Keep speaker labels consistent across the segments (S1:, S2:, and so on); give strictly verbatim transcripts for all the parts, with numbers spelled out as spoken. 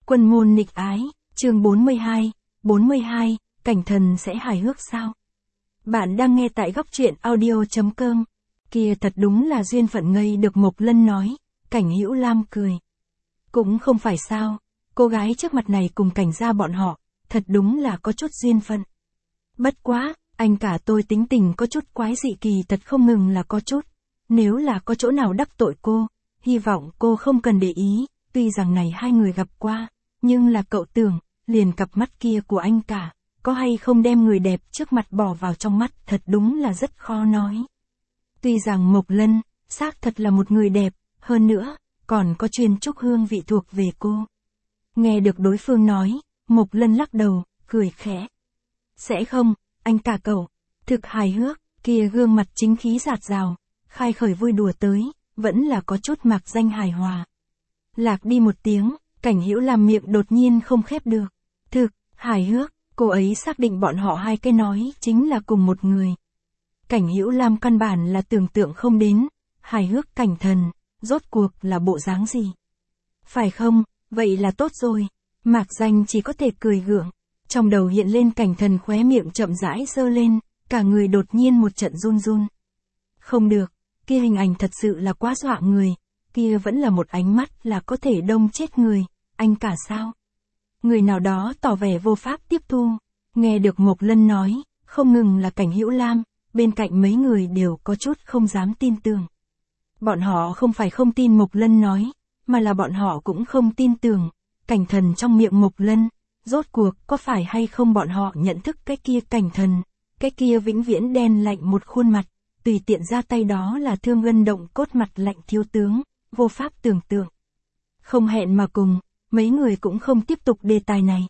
S1: Quân môn nghịch ái, chương bốn mươi hai, bốn mươi hai, cảnh thần sẽ hài hước sao? Bạn đang nghe tại góc truyện audio.com. Kia thật đúng là duyên phận ngây được Mộc Lân nói, Cảnh Hữu Lam cười. Cũng không phải sao, cô gái trước mặt này cùng Cảnh gia bọn họ, thật đúng là có chút duyên phận. Bất quá, anh cả tôi tính tình có chút quái dị kỳ thật không ngừng là có chút. Nếu là có chỗ nào đắc tội cô, hy vọng cô không cần để ý, tuy rằng này hai người gặp qua, nhưng là cậu tưởng, liền cặp mắt kia của anh cả, có hay không đem người đẹp trước mặt bỏ vào trong mắt thật đúng là rất khó nói. Tuy rằng Mộc Lân, xác thật là một người đẹp, hơn nữa, còn có chuyên trúc hương vị thuộc về cô. Nghe được đối phương nói, Mộc Lân lắc đầu, cười khẽ. Sẽ không, anh cả cậu, thực hài hước, kia gương mặt chính khí rạt rào, khai khởi vui đùa tới, vẫn là có chút mạc danh hài hòa. Lạc đi một tiếng, Cảnh Hữu Lam miệng đột nhiên không khép được. Thực, hài hước, cô ấy xác định bọn họ hai cái nói chính là cùng một người. Cảnh Hữu Lam căn bản là tưởng tượng không đến, hài hước Cảnh thần, rốt cuộc là bộ dáng gì. Phải không, vậy là tốt rồi, Mạc Danh chỉ có thể cười gượng. Trong đầu hiện lên Cảnh thần khóe miệng chậm rãi giơ lên, cả người đột nhiên một trận run run. Không được, kia hình ảnh thật sự là quá dọa người, kia vẫn là một ánh mắt là có thể đông chết người, anh cả sao? Người nào đó tỏ vẻ vô pháp tiếp thu, nghe được Mộc Lân nói, không ngừng là Cảnh Hữu Lam, bên cạnh mấy người đều có chút không dám tin tưởng. Bọn họ không phải không tin Mộc Lân nói, mà là bọn họ cũng không tin tưởng, Cảnh thần trong miệng Mộc Lân, rốt cuộc có phải hay không bọn họ nhận thức cái kia Cảnh thần, cái kia vĩnh viễn đen lạnh một khuôn mặt, tùy tiện ra tay đó là thương gân động cốt mặt lạnh thiếu tướng, vô pháp tưởng tượng. Không hẹn mà cùng, mấy người cũng không tiếp tục đề tài này.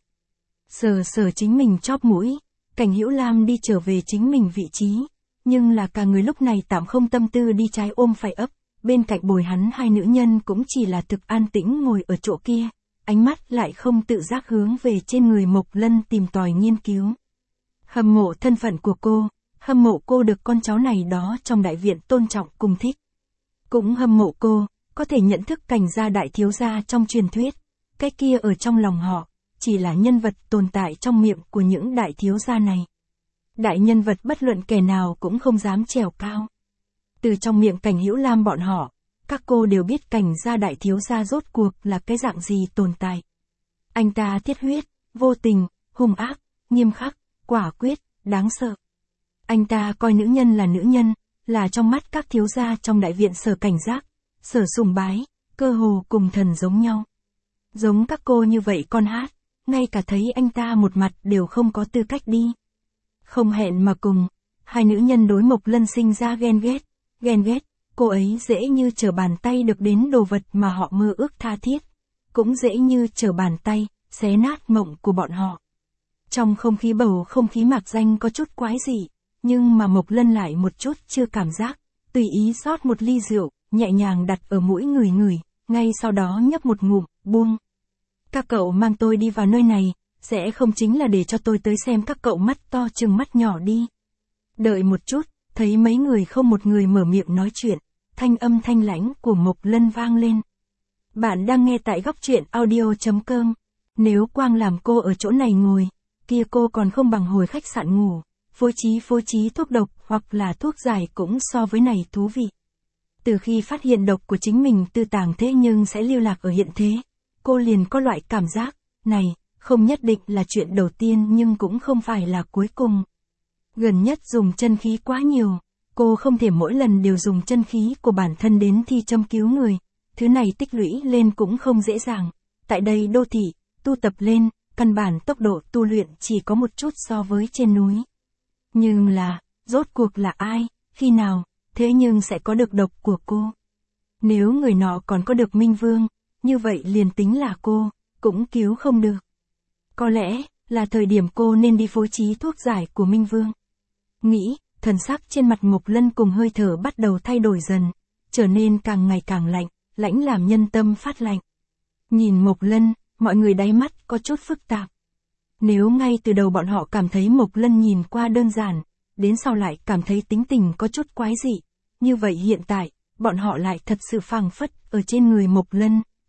S1: Sờ sờ chính mình chóp mũi, Cảnh Hữu Lam đi trở về chính mình vị trí, nhưng là cả người lúc này tạm không tâm tư đi trái ôm phải ấp, bên cạnh bồi hắn hai nữ nhân cũng chỉ là thực an tĩnh ngồi ở chỗ kia, ánh mắt lại không tự giác hướng về trên người Mộc Lân tìm tòi nghiên cứu. Hâm mộ thân phận của cô, hâm mộ cô được con cháu này đó trong đại viện tôn trọng cùng thích. Cũng hâm mộ cô, có thể nhận thức Cảnh gia đại thiếu gia trong truyền thuyết, cái kia ở trong lòng họ, chỉ là nhân vật tồn tại trong miệng của những đại thiếu gia này. Đại nhân vật bất luận kẻ nào cũng không dám trèo cao. Từ trong miệng Cảnh Hữu Lam bọn họ, các cô đều biết Cảnh gia đại thiếu gia rốt cuộc là cái dạng gì tồn tại. Anh ta thiết huyết, vô tình, hung ác, nghiêm khắc, quả quyết, đáng sợ. Anh ta coi nữ nhân là nữ nhân, là trong mắt các thiếu gia trong đại viện sở cảnh giác, sở sùng bái, cơ hồ cùng thần giống nhau. Giống các cô như vậy con hát, ngay cả thấy anh ta một mặt đều không có tư cách đi. Không hẹn mà cùng, hai nữ nhân đối Mộc Lân sinh ra ghen ghét, ghen ghét, cô ấy dễ như trở bàn tay được đến đồ vật mà họ mơ ước tha thiết, cũng dễ như trở bàn tay, xé nát mộng của bọn họ. Trong không khí bầu không khí Mạc Danh có chút quái dị, nhưng mà Mộc Lân lại một chút chưa cảm giác, tùy ý rót một ly rượu, nhẹ nhàng đặt ở mũi người người, ngay sau đó nhấp một ngụm, buông. Các cậu mang tôi đi vào nơi này, sẽ không chính là để cho tôi tới xem các cậu mắt to chừng mắt nhỏ đi. Đợi một chút, thấy mấy người không một người mở miệng nói chuyện, thanh âm thanh lãnh của Mộc Lân vang lên. Bạn đang nghe tại góc truyện audio.com, nếu quang làm cô ở chỗ này ngồi, kia cô còn không bằng hồi khách sạn ngủ, phối trí phối trí thuốc độc hoặc là thuốc giải cũng so với này thú vị. Từ khi phát hiện độc của chính mình tư tàng thế nhưng sẽ lưu lạc ở hiện thế, cô liền có loại cảm giác, này, không nhất định là chuyện đầu tiên nhưng cũng không phải là cuối cùng. Gần nhất dùng chân khí quá nhiều, cô không thể mỗi lần đều dùng chân khí của bản thân đến thi châm cứu người, thứ này tích lũy lên cũng không dễ dàng. Tại đây đô thị, tu tập lên, căn bản tốc độ tu luyện chỉ có một chút so với trên núi. Nhưng là, rốt cuộc là ai, khi nào, thế nhưng sẽ có được độc của cô. Nếu người nọ còn có được Minh Vương, như vậy liền tính là cô, cũng cứu không được. Có lẽ, là thời điểm cô nên đi phối trí thuốc giải của Minh Vương. Nghĩ, thần sắc trên mặt Mộc Lân cùng hơi thở bắt đầu thay đổi dần, trở nên càng ngày càng lạnh, lãnh làm nhân tâm phát lạnh. Nhìn Mộc Lân, mọi người đáy mắt có chút phức tạp. Nếu ngay từ đầu bọn họ cảm thấy Mộc Lân nhìn qua đơn giản, đến sau lại cảm thấy tính tình có chút quái dị, như vậy hiện tại, bọn họ lại thật sự phảng phất ở trên người Mộc Lân,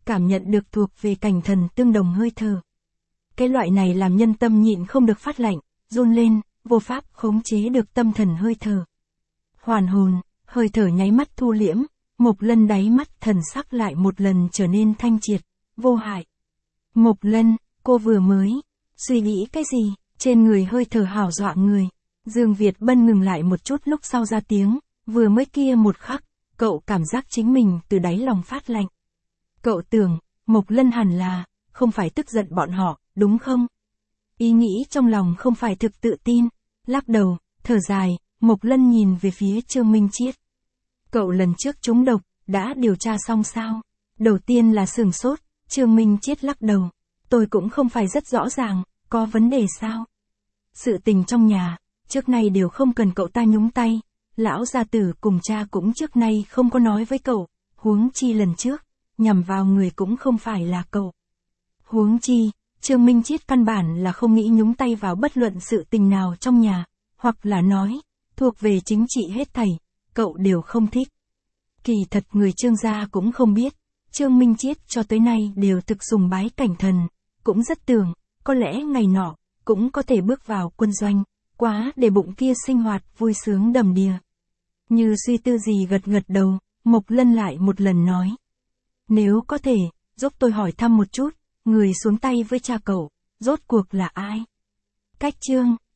S1: cảm nhận được thuộc về cảnh thần tương đồng hơi thở. Cái loại này làm nhân tâm nhịn không được phát lạnh, run lên, vô pháp khống chế được tâm thần hơi thở. Hoàn hồn, hơi thở nháy mắt thu liễm, Mộc Lân đáy mắt thần sắc lại một lần trở nên thanh triệt, vô hại. Mộc Lân, cô vừa mới suy nghĩ cái gì? Trên người hơi thở hảo dọa người. Dương Việt Bân ngừng lại một chút lúc sau ra tiếng, vừa mới kia một khắc, cậu cảm giác chính mình từ đáy lòng phát lạnh. Cậu tưởng, Mộc Lân hẳn là, không phải tức giận bọn họ, đúng không? Ý nghĩ trong lòng không phải thực tự tin, lắc đầu, thở dài, Mộc Lân nhìn về phía Trương Minh Chiết. Cậu lần trước trúng độc, đã điều tra xong sao? Đầu tiên là sửng sốt, Trương Minh Chiết lắc đầu. Tôi cũng không phải rất rõ ràng, có vấn đề sao? Sự tình trong nhà, trước nay đều không cần cậu ta nhúng tay. Lão gia tử cùng cha cũng trước nay không có nói với cậu, huống chi lần trước, nhằm vào người cũng không phải là cậu. Huống chi, Trương Minh Chiết căn bản là không nghĩ nhúng tay vào bất luận sự tình nào trong nhà, hoặc là nói, thuộc về chính trị hết thảy, cậu đều không thích. Kỳ thật người Trương gia cũng không biết, Trương Minh Chiết cho tới nay đều thực sùng bái cảnh thần, cũng rất tưởng, có lẽ ngày nọ, cũng có thể bước vào quân doanh, quá để bụng kia sinh hoạt vui sướng đầm đìa. Như suy tư gì gật gật đầu, Mộc Lân lại một lần nói. Nếu có thể, giúp tôi hỏi thăm một chút, người xuống tay với cha cậu, rốt cuộc là ai? Cách Trương